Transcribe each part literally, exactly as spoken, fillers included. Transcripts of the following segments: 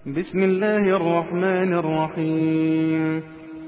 بسم الله الرحمن الرحيم.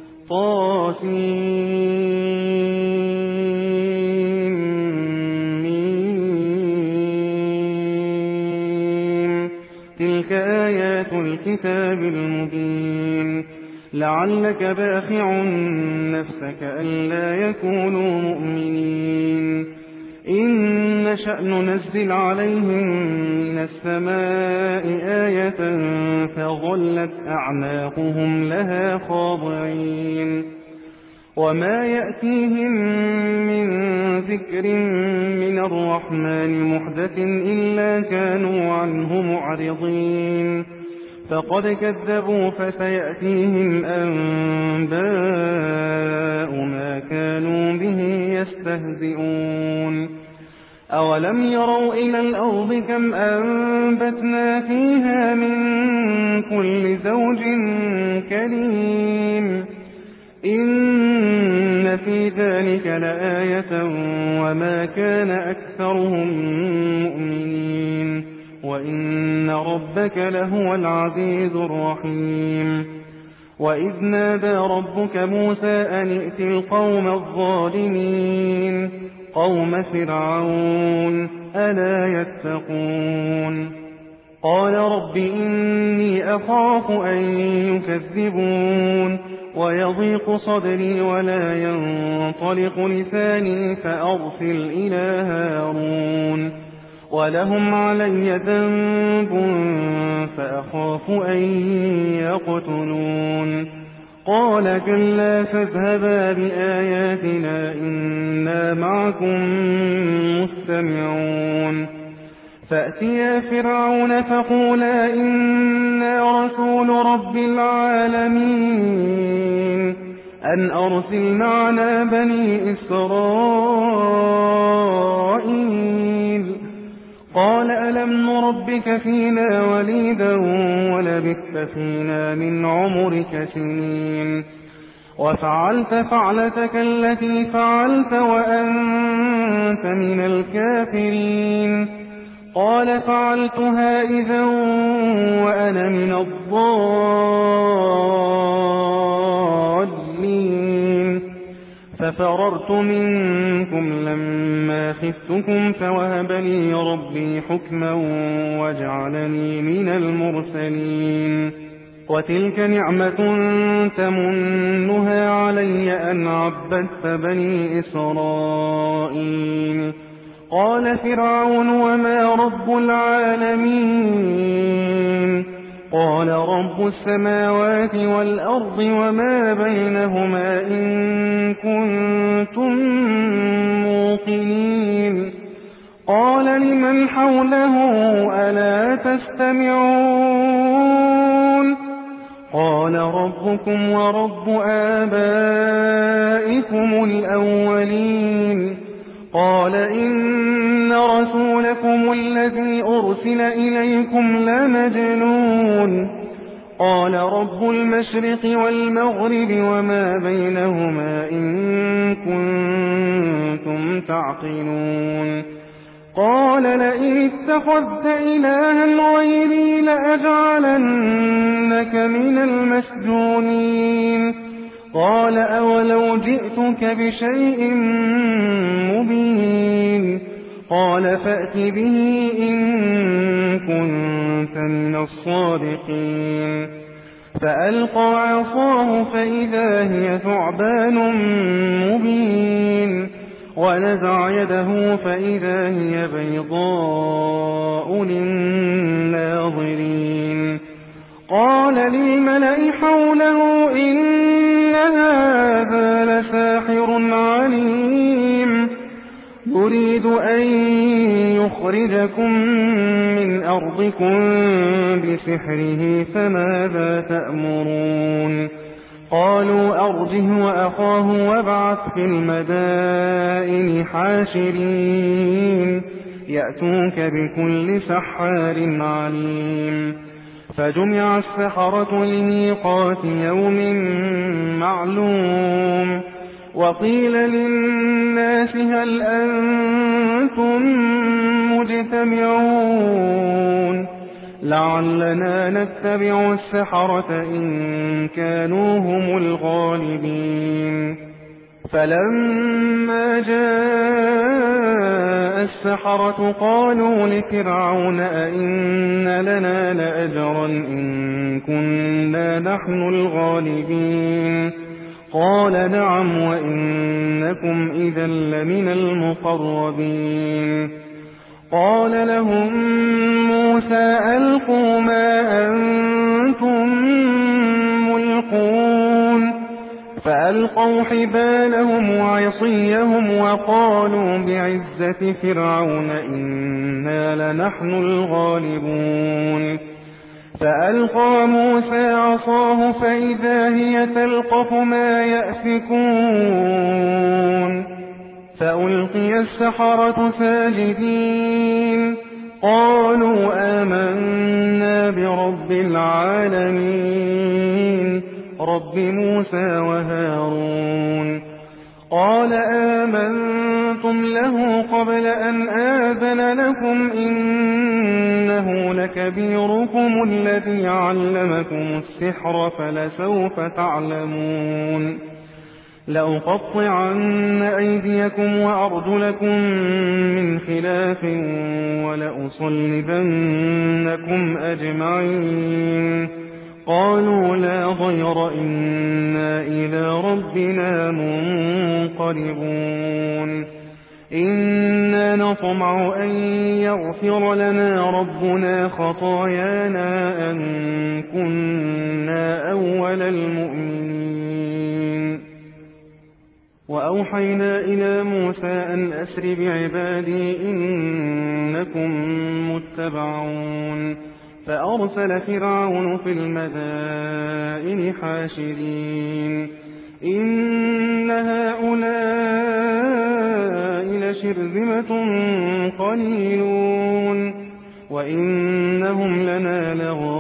طاسيم. تلك آيات الكتاب المبين. لعلك باخع نفسك ألا يكونوا مؤمنين. إن نشأ ننزل عليهم من السماء آية فظلت أعناقهم لها خاضعين. وما يأتيهم من ذكر من الرحمن محدث إلا كانوا عنه معرضين. فقد كذبوا فسيأتيهم أنباء ما كانوا به يستهزئون. أولم يروا إلى الأرض كم أنبتنا فيها من كل زوج كريم. إن في ذلك لآية وما كان أكثرهم مؤمنين وإن ربك لهو العزيز الرحيم. وإذ نادى ربك موسى أن ائت القوم الظالمين قوم فرعون ألا يتقون. قال رب إني أخاف أن يكذبون ويضيق صدري ولا ينطلق لساني فأرسل إلى هارون ولهم علي ذنب فأخاف أن يقتلون. قال كلا فاذهبا بآياتنا إنا معكم مستمعون. فأتيا فرعون فقولا إنا رسول رب العالمين أن أرسل معنا بني إسرائيل. قال ألم نربك فينا وليدا ولبثت فينا من عمرك سنين وفعلت فعلتك التي فعلت وأنت من الكافرين. قال فعلتها إذا وأنا من الضالين. ففررت منكم لما خفتكم فوهب لي ربي حكما وجعلني من المرسلين. وتلك نعمة تمنها علي أن عبدت بني إسرائيل. قال فرعون وما رب العالمين. قال رب السماوات والأرض وما بينهما إن كنتم موقنين. قال لمن حوله ألا تستمعون. قال ربكم ورب آبائكم الأولين. قال إن رسولكم الذي أرسل إليكم لمجنون. قال رب المشرق والمغرب وما بينهما إن كنتم تعقلون. قال لئن اتخذت إلها غيري لأجعلنك من المسجونين. قال أولو جئتك بشيء مبين. قال فأت به إن كنت من الصادقين. فألقى عصاه فإذا هي ثعبان مبين ونزع يده فإذا هي بيضاء للناظرين. قال للملأ حوله إن هذا لساحر عليم يريد أن يخرجكم من أرضكم بسحره فماذا تأمرون. قالوا أرجه وأخاه وابعث في المدائن حاشرين يأتوك بكل سحار عليم. فجمع السحرة لميقات يوم معلوم. وقيل للناس هل أنتم مجتمعون لعلنا نتبع السحرة إن كانوا هم الغالبين فلما جاء السحرة قالوا لفرعون أئن لنا لأجرا إن كنا نحن الغالبين قال نعم وإنكم إذا لمن المقربين قال لهم موسى ألقوا ما أنتم ملقون فألقوا حبالهم وعصيهم وقالوا بعزة فرعون إنا لنحن الغالبون فألقى موسى عصاه فإذا هي تلقف ما يأفكون فألقي السحرة ساجدين قالوا آمنا برب العالمين رب موسى وهارون قال آمنتم له قبل أن آذن لكم إنه لكبيركم الذي علمكم السحر فلسوف تعلمون لأقطعن أيديكم وأرجلكم من خلاف ولأصلبنكم أجمعين قالوا لا ضير إنا إلى ربنا منقلبون إنا نطمع أن يغفر لنا ربنا خطايانا أن كنا أول المؤمنين وأوحينا إلى موسى أن أسر بعبادي إنكم متبعون فأرسل فرعون في المدائن حاشرين إن هؤلاء لشرذمة قليلون وإنهم لنا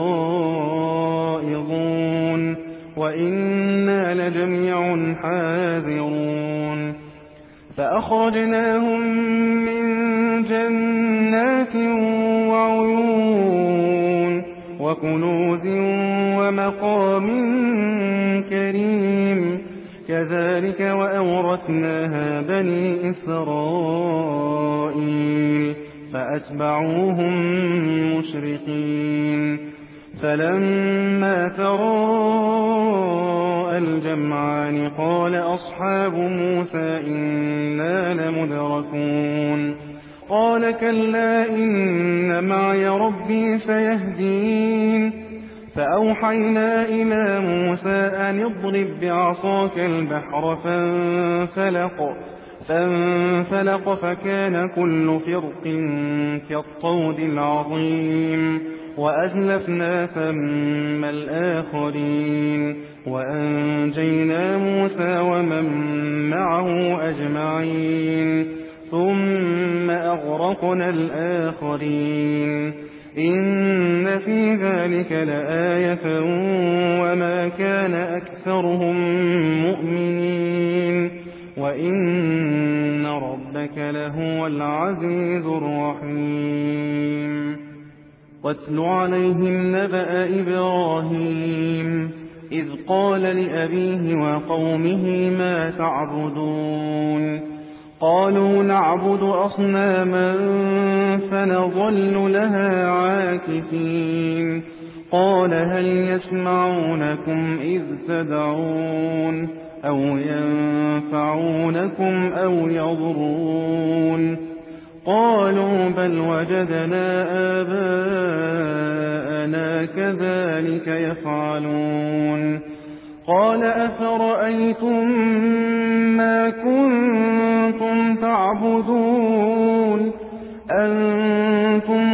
لغائظون وإنا لجميع حاذرون فأخرجناهم من جنات وعيون وكنوز ومقام كريم كذلك وأورثناها بني إسرائيل فأتبعوهم مشرقين فلما تراءى الجمعان قال أصحاب موسى إنا لمدركون قال كلا إن معي ربي سيهدين فأوحينا إلى موسى أن اضرب بعصاك البحر فانفلق فانفلق فكان كل فرق كالطود العظيم وأزلفنا ثم الآخرين وأنجينا موسى ومن معه أجمعين ثم أغرقنا الآخرين إن في ذلك لآية وما كان أكثرهم مؤمنين وإن ربك لهو العزيز الرحيم واتل عليهم نبأ إبراهيم إذ قال لأبيه وقومه ما تعبدون قالوا نعبد أصناما فنظل لها عاكفين قال هل يسمعونكم إذ تدعون أو ينفعونكم أو يضرون قالوا بل وجدنا آباءنا كذلك يفعلون قال أفرأيتم ما كنتم تعبدون أنتم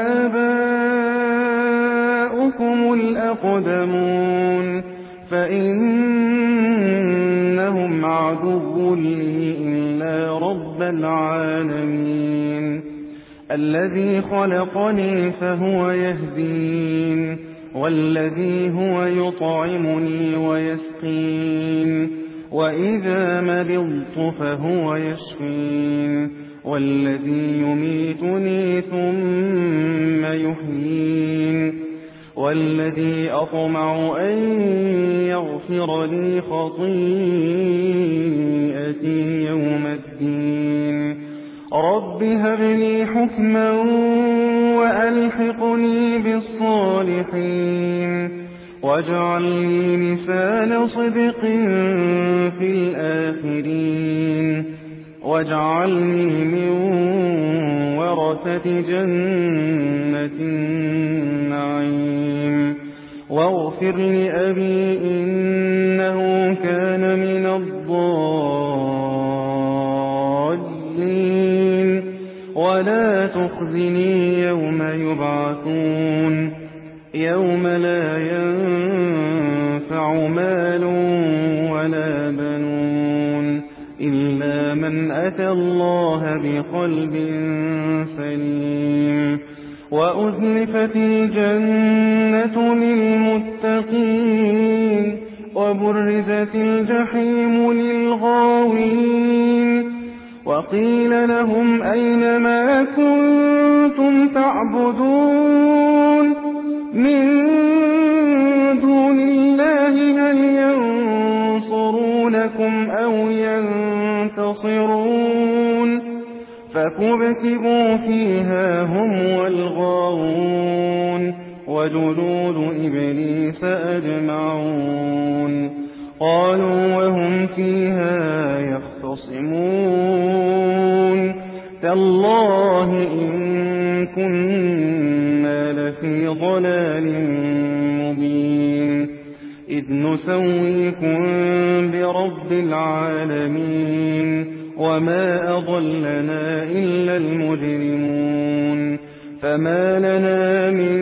وآباؤكم الأقدمون فإنهم عدو لي إلا رب العالمين الذي خلقني فهو يهدين والذي هو يطعمني ويسقين وإذا مرضت فهو يشفين والذي يميتني ثم يحيين والذي أطمع أن يغفر لي خطيئتي يوم الدين رب هب لي حكما وألحقني بالصالحين واجعل لي لسان صدق في الآخرين واجعلني من ورثة جنة النعيم واغفر لأبي إنه كان من الضالين ولا تخزني يوم يبعثون يوم لا ينفع مال ولا بنون إلا من أتى الله بقلب سليم وأزلفت الجنة للمتقين وبرزت الجحيم للغاوين وقيل لهم أين ما كنتم تعبدون من دون الله هل ينصرونكم أو ينتصرون فكبكبوا فيها هم والغاوون وجنود إبليس أجمعون قالوا وهم فيها يختصمون تالله إن كنا لفي ضلال مبين إذ نسويكم برب العالمين وما أضلنا إلا المجرمون فما لنا من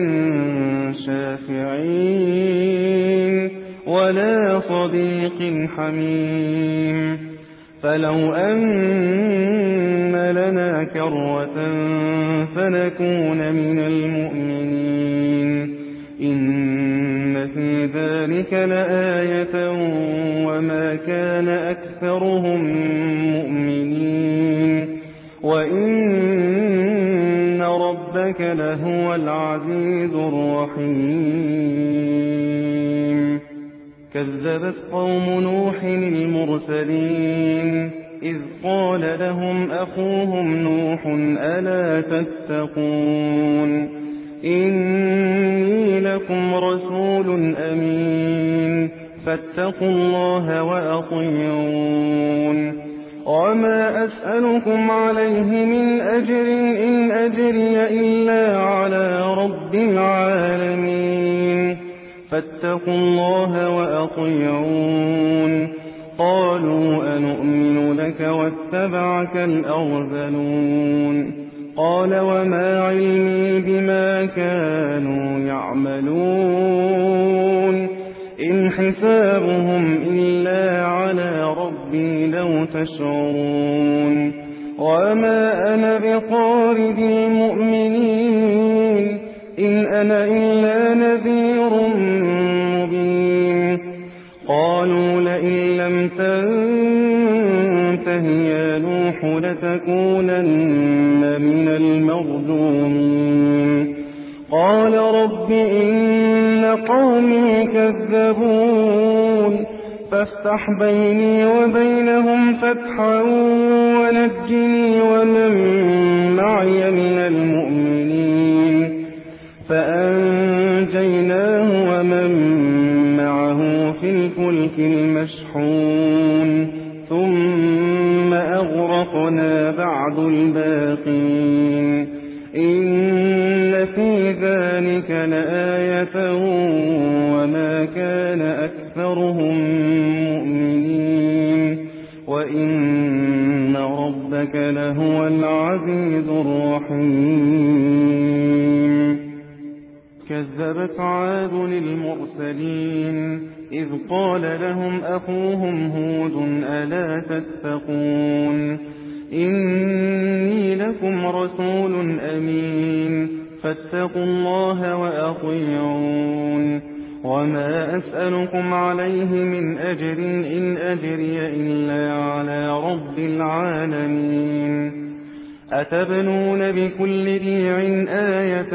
شافعين ولا صديق حميم فلو أن لنا كرة فنكون من المؤمنين إن في ذلك لآية وما كان أكثرهم مؤمنين وإن ربك لهو العزيز الرحيم كذبت قوم نوح المرسلين إذ قال لهم أخوهم نوح ألا تتقون إني لكم رسول أمين فاتقوا الله وأطيعون وما أسألكم عليه من أجر إن أجري إلا على رب العالمين فاتقوا الله وأطيعون قالوا أنؤمن لك واتبعك الأرذلون قال وما علمي بما كانوا يعملون إن حسابهم إلا على ربي لو تشعرون وما أنا بطارد المؤمنين إن أنا إلا نذير مبين قالوا لئن لم تنته يا نوح لتكونن من المرجومين قال رب إن قومي كذبون فافتح بيني وبينهم فتحا ونجني ومن معي من المؤمنين فأنجيناه ومن معه في الفلك المشحون ثم أغرقنا بعد الباقين إن في ذلك لآية وما كان أكثرهم مؤمنين وإن ربك لهو العزيز الرحيم كذبت عاد للمرسلين إذ قال لهم أخوهم هود ألا تتقون إني لكم رسول أمين فاتقوا الله وأطيعون وما أسألكم عليه من أجر إن أجري إلا على رب العالمين أتبنون بكل ريع آية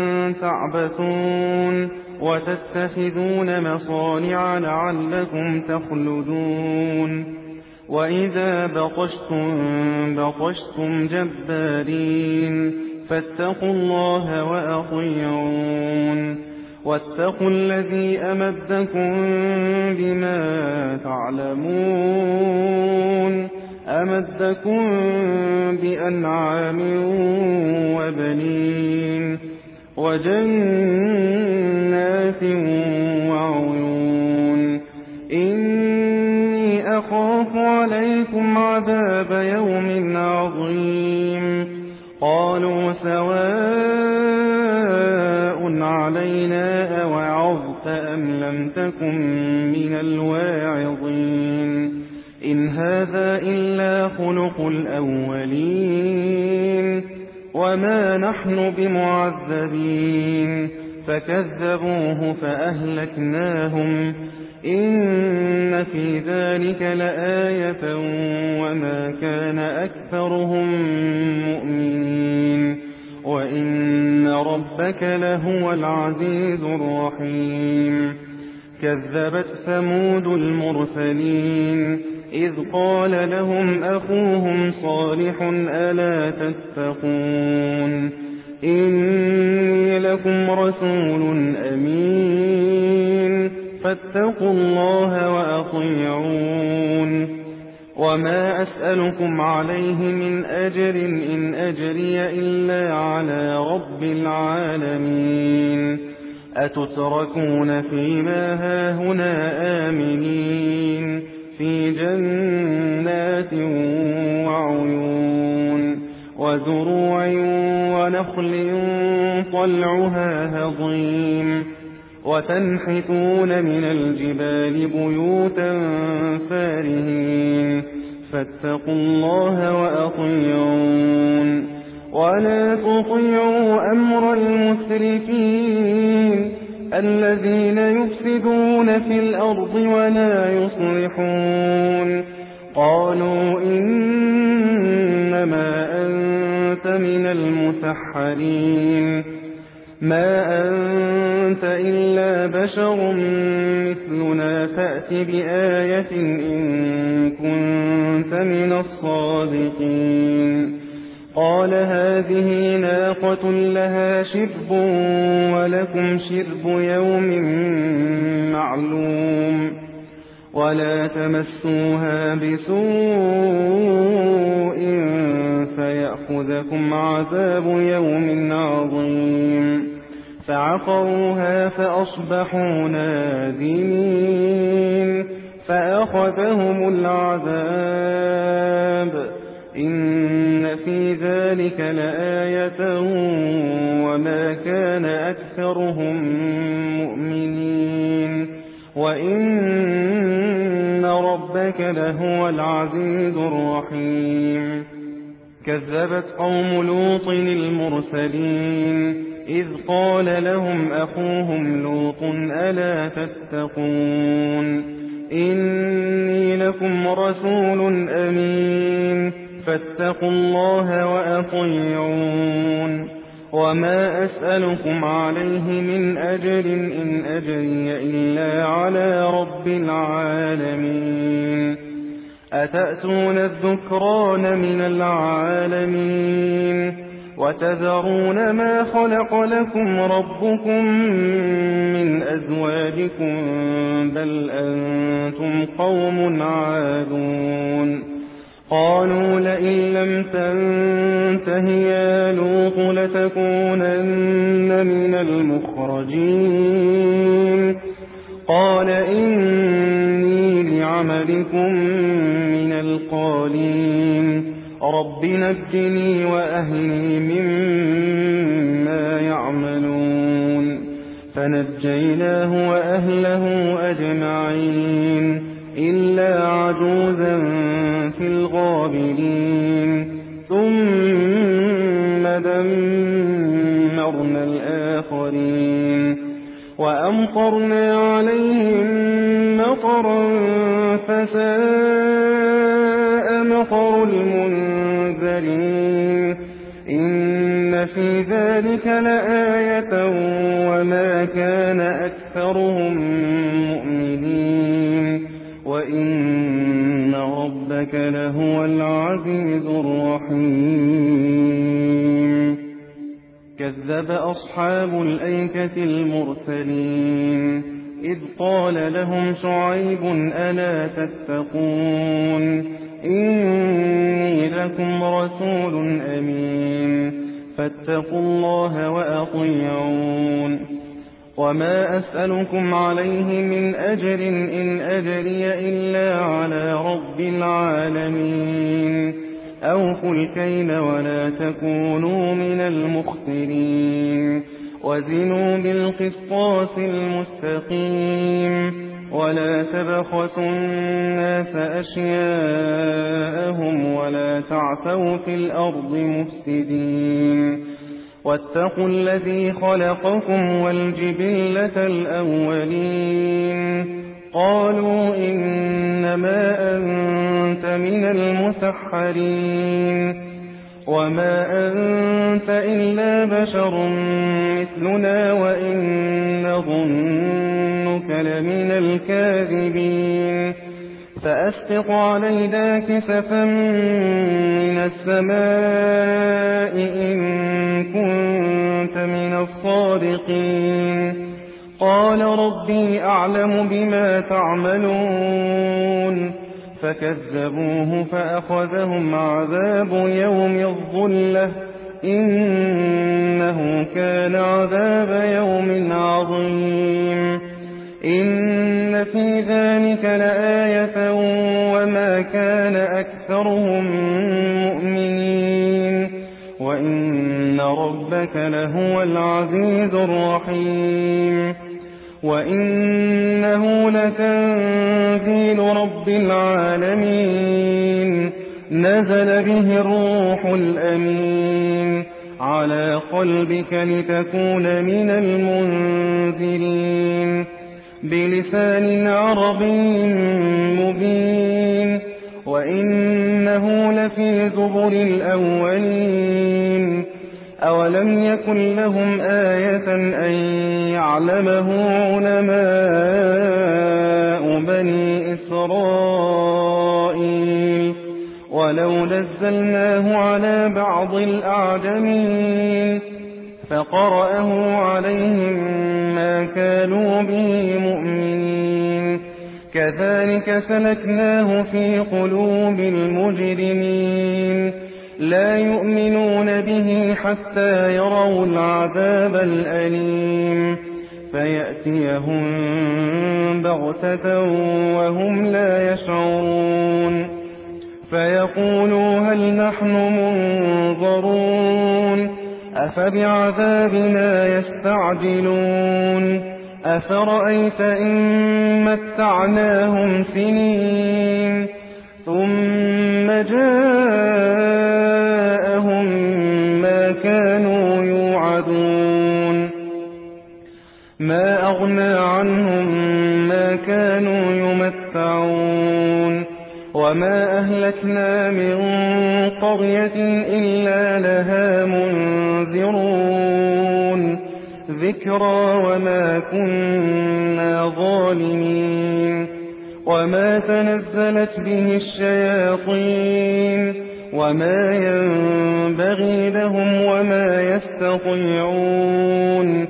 تعبثون وتتخذون مصانع لعلكم تخلدون وإذا بطشتم بطشتم جبارين فاتقوا الله وأطيعون واتقوا الذي أمدكم بما تعلمون أمدكم بأنعام وبنين وجنات وعيون إني أخاف عليكم عذاب يوم عظيم قالوا سواء علينا أوعظت أم لم تكن من الواعظين إن هذا إلا خلق الأولين وما نحن بمعذبين فكذبوه فأهلكناهم إن في ذلك لآية وما كان أكثرهم مؤمنين وإن ربك لهو العزيز الرحيم كذبت ثمود المرسلين إذ قال لهم أخوهم صالح ألا تتقون إني لكم رسول أمين فاتقوا الله وأطيعون وما أسألكم عليه من أجر إن أجري إلا على رب العالمين أتتركون فيما هاهنا آمنين في جنات وعيون وزروع ونخل طلعها هضيم وتنحتون من الجبال بيوتا فارهين فاتقوا الله وأطيعون ولا تطيعوا أمر المسرفين الذين يفسدون في الأرض ولا يصلحون قالوا إنما أنت من المسحرين ما أنت إلا بشر مثلنا فأت بآية إن كنت من الصادقين قال هذه ناقة لها شرب ولكم شرب يوم معلوم ولا تمسوها بسوء فيأخذكم عذاب يوم عظيم فعقروها فأصبحوا نادمين فأخذهم العذاب إن في ذلك لآية وما كان أكثرهم مؤمنين وإن ربك لهو العزيز الرحيم كذبت قوم لوط المرسلين إذ قال لهم أخوهم لوط ألا تتقون إني لكم رسول أمين فاتقوا الله وأطيعون وما أسألكم عليه من أجر إن أجري إلا على رب العالمين أتأتون الذكران من العالمين وتذرون ما خلق لكم ربكم من أزواجكم بل أنتم قوم عادون قالوا لئن لم تنته يا لوط لتكونن من المخرجين قال إني لعملكم من القالين رب نجني وأهلي مما يعملون فنجيناه وأهله أجمعين إلا عجوزا في الغابرين ثم دمرنا الآخرين وأمطرنا عليهم مطرا فساء مطر المنذرين إن في ذلك لآية وما كان أكثرهم مؤمنين وإن ربك لهو العزيز الرحيم كذب أصحاب الأيكة المرسلين إذ قال لهم شعيب ألا تتقون إني لكم رسول أمين فاتقوا الله وأطيعون وما أسألكم عليه من أجر إن أجري إلا على رب العالمين أوفوا الكيل ولا تكونوا من المخسرين وزنوا بالقسطاس المستقيم ولا تبخسوا الناس أشياءهم ولا تعثوا في الأرض مفسدين واتقوا الذي خلقكم والجبلة الأولين قالوا إنما أنت من المسحرين وما أنت إلا بشر مثلنا وإن نظنك لمن الكاذبين فأسقط علينا كسفا من السماء إن كنت من الصادقين قال ربي أعلم بما تعملون فكذبوه فأخذهم عذاب يوم الظلة إنه كان عذاب يوم عظيم إن في ذلك لآية وما كان أكثرهم مؤمنين وإن ربك لهو العزيز الرحيم وإنه لتنزيل رب العالمين نزل به الروح الأمين على قلبك لتكون من المنذرين بلسان عربي مبين وإنه لفي زبر الأولين أولم يكن لهم آية أن يعلمه علماء بني إسرائيل ولو نزلناه على بعض الأعجمين فقرأه عليهم ما كانوا به مؤمنين كذلك سلكناه في قلوب المجرمين لا يؤمنون به حتى يروا العذاب الأليم فيأتيهم بغتة وهم لا يشعرون فيقولوا هل نحن منظرون أفبعذابنا يستعجلون أفرأيت إن متعناهم سنين ثم جاءهم ما كانوا يوعدون ما أغنى عنهم ما كانوا يمتعون وما أهلكنا من قرية إلا لها منذرون ذكرى وما كنا ظالمين وما تنزلت به الشياطين وما ينبغي لهم وما يستطيعون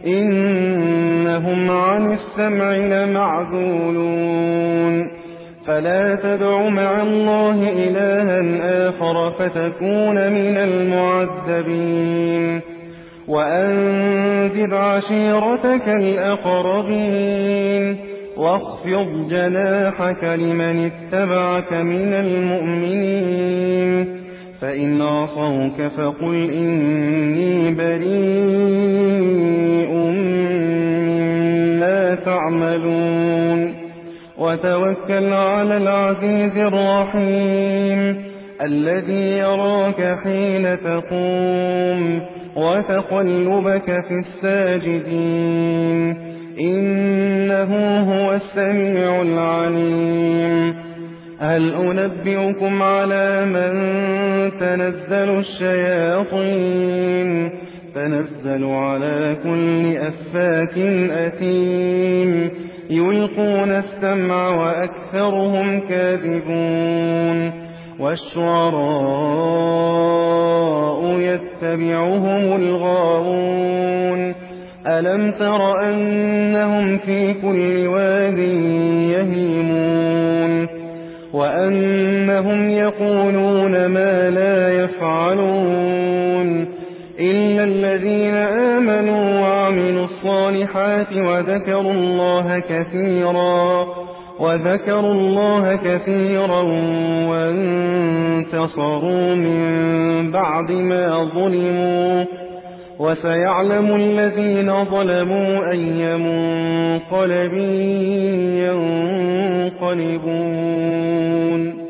إنهم عن السمع لمعزولون فلا تدع مع الله إلها آخر فتكون من المعذبين وأنذر عشيرتك الأقربين واخفض جناحك لمن اتبعك من المؤمنين فإن عصوك فقل إني بريء مما تعملون وتوكل على العزيز الرحيم الذي يراك حين تقوم وتقلبك في الساجدين إنه هو السميع العليم هل أنبئكم على من تنزل الشياطين تنزل على كل أفاك أثيم يلقون السمع وأكثرهم كاذبون والشعراء يتبعهم الغاوون ألم تر أنهم في كل واد يهيمون وأنهم يقولون ما لا يفعلون إلا الذين آمنوا وعملوا الصالحات وذكروا الله كثيرا وذكروا الله كثيرا وانتصروا من بعد ما ظلموا وسيعلم الذين ظلموا أي منقلب ينقلبون